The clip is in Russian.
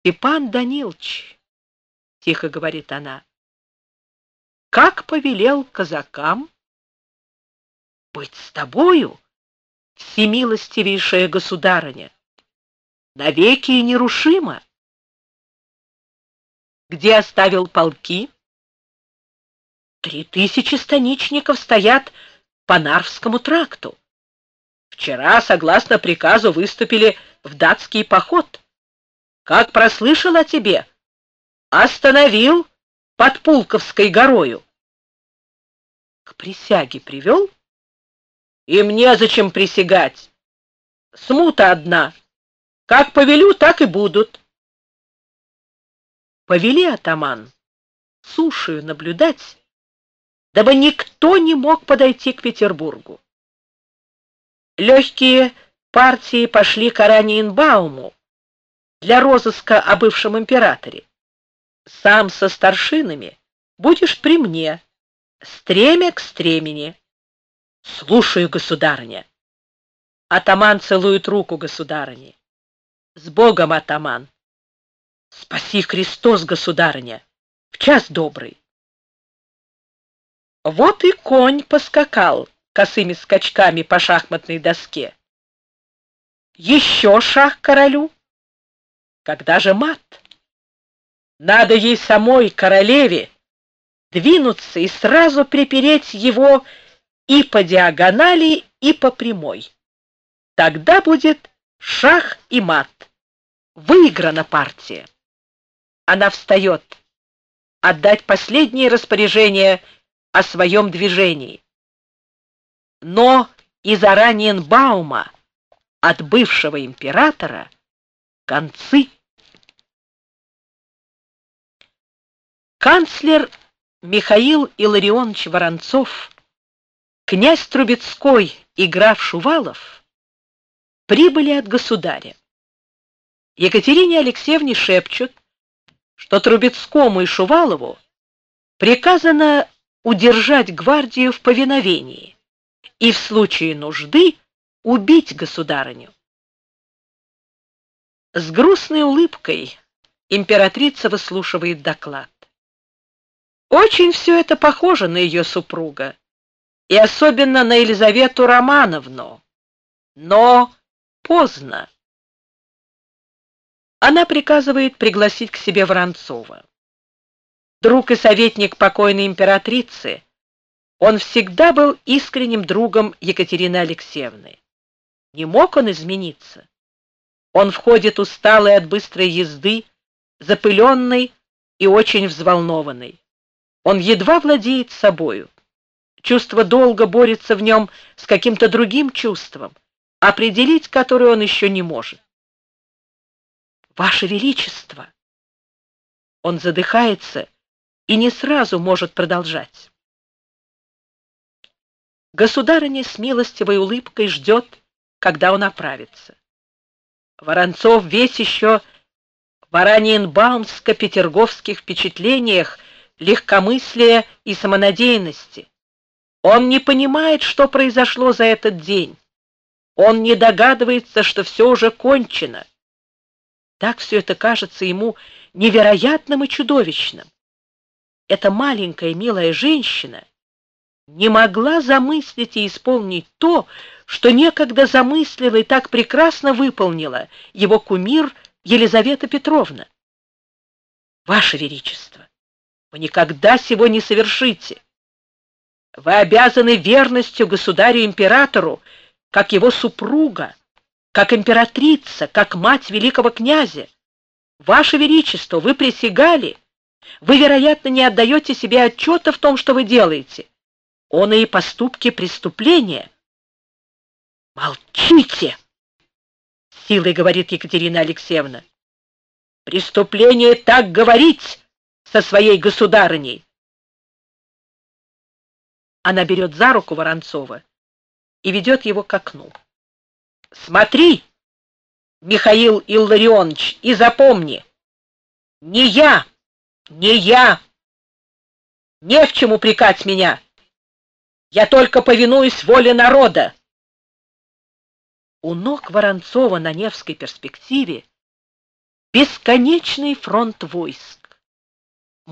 Степан Данилович, — тихо говорит она, — как повелел казакам быть с тобою, всемилостивейшая государыня, навеки и нерушимо. Где оставил полки? 3000 станичников стоят по Нарвскому тракту. Вчера, согласно приказу, выступили в датский поход. Как прослышал о тебе, остановил под Пулковской горою. К присяге привел? И мне зачем присягать? Смута одна. Как повелю, так и будут. Повели, атаман, сушею наблюдать, дабы никто не мог подойти к Петербургу. Легкие партии пошли к Ораниенбауму для розыска о бывшем императоре. Сам со старшинами будешь при мне, стремя к стремени. Слушаю, государыня. Атаман целует руку государыни. С Богом, атаман. Спаси Христос, государыня, в час добрый. Вот и конь поскакал косыми скачками по шахматной доске. Еще шах королю. Когда же мат? Надо ей самой, королеве, двинуться и сразу припереть его и по диагонали, и по прямой. Тогда будет шах и мат. Выиграна партия. Она встает. Отдать последнее распоряжение о своем движении. Но из Ораниенбаума, от бывшего императора, концы. Канцлер Михаил Илларионович Воронцов, князь Трубецкой и граф Шувалов прибыли от государя. Екатерине Алексеевне шепчут, что Трубецкому и Шувалову приказано удержать гвардию в повиновении и в случае нужды убить государыню. С грустной улыбкой императрица выслушивает доклад. Очень все это похоже на ее супруга, и особенно на Елизавету Романовну, но поздно. Она приказывает пригласить к себе Воронцова. Друг и советник покойной императрицы, он всегда был искренним другом Екатерины Алексеевны. Не мог он измениться. Он входит усталый от быстрой езды, запыленный и очень взволнованный. Он едва владеет собою. Чувство долга борется в нем с каким-то другим чувством, определить которое он еще не может. «Ваше Величество!» Он задыхается и не сразу может продолжать. Государыня с милостивой улыбкой ждет, когда он оправится. Воронцов весь еще в Ораниенбаумско-петерговских впечатлениях, легкомыслия и самонадеянности. Он не понимает, что произошло за этот день. Он не догадывается, что все уже кончено. Так все это кажется ему невероятным и чудовищным. Эта маленькая милая женщина не могла замыслить и исполнить то, что некогда замыслила и так прекрасно выполнила его кумир Елизавета Петровна. Ваше Величество, вы никогда сего не совершите. Вы обязаны верностью государю-императору, как его супруга, как императрица, как мать великого князя. Ваше Величество, вы присягали. Вы, вероятно, не отдаете себе отчета в том, что вы делаете. Он и поступки преступления. Молчите, силой говорит Екатерина Алексеевна. Преступление так говорить со своей государыней. Она берет за руку Воронцова и ведет его к окну. Смотри, Михаил Илларионович, и запомни, не я, не в чем упрекать меня. Я только повинуюсь воле народа. У ног Воронцова на Невской перспективе бесконечный фронт войск.